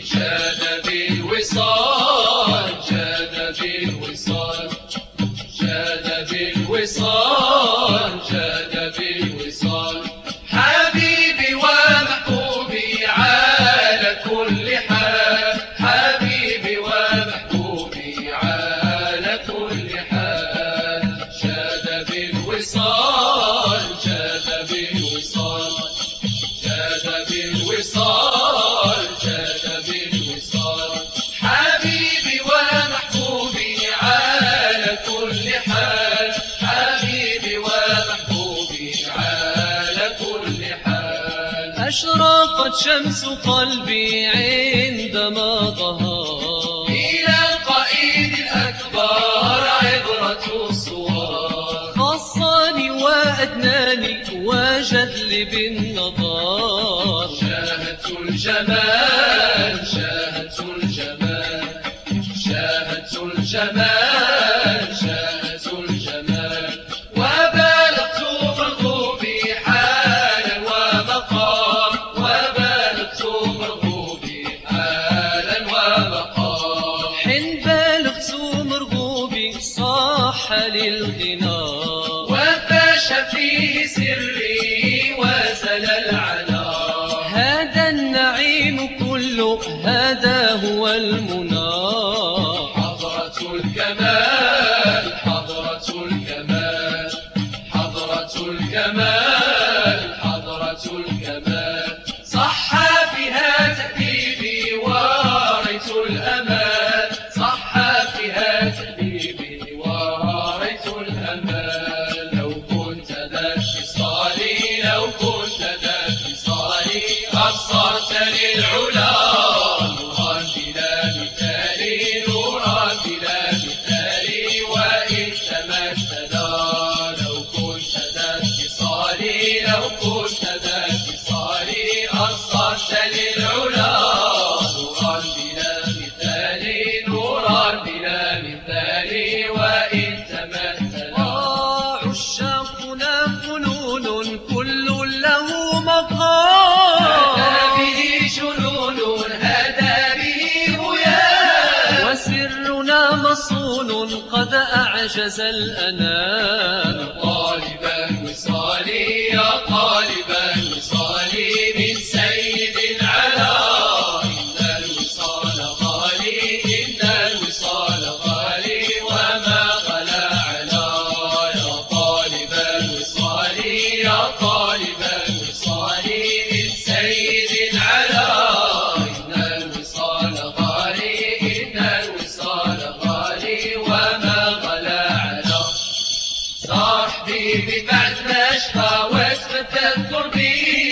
جاد بالوصال جاد بالوصال جاد بالوصال جاد بالوصال حبيبي ومحبوبي على كل حال حبيبي ومحبوبي على كل حال جاد بالوصال جاد بالوصال جاد بالوصال جاد بالوصال حبيبي ومحبوبي على كل حال حبيبي ومحبوبي على كل حال أشرقت شمس قلبي عندما ظهر إلى القائد الأكبر عبرة الصور خصني وأدناني وجذل بالنظر شاهدت الجمال شاهدت الجمال شاهدت الجمال شاهدت الجمال وبلغت مرغوبي حالا ومقام وبلغت مرغوبي حالا ومقام حين بلغت مرغوبي صاح للغناء وفاش فيه سري وزل العناء هذا النعيم كله هذا هو المنى حضرة الكمال حضرة الكمال حضرة الكمال حضرة الكمال صح فيها تأديبي ورأيت الأمال صح فيها تأديبي ورأيت الأمال لو كنت ذا اتصالي لو كنت ذا اتصالي أبصرت للعلا نورا بلا مثال نورا بلا مثال وإن تمثلا لو كنت ذا اتصالي لو كنت ذا اتصالي أبصرت للعلا نورا بلا مثال نورا بلا مثال وإن تمثلا عشاقنا فنون كل له مقام هذا به جنون هذا به بيان وسرنا مصون قد أعجز الأنام طالبا وصالي يا طالبا وصالي من سيد العلا إن الوصال غالي إن الوصال غالي وما غلا علا يا طالبا وصالي يا طالبا وصالي من سيد العلا إن الوصال غالي إن الوصال غالي وما غلا علا صاحبي بعد ما اشقى واسمة تذكر بي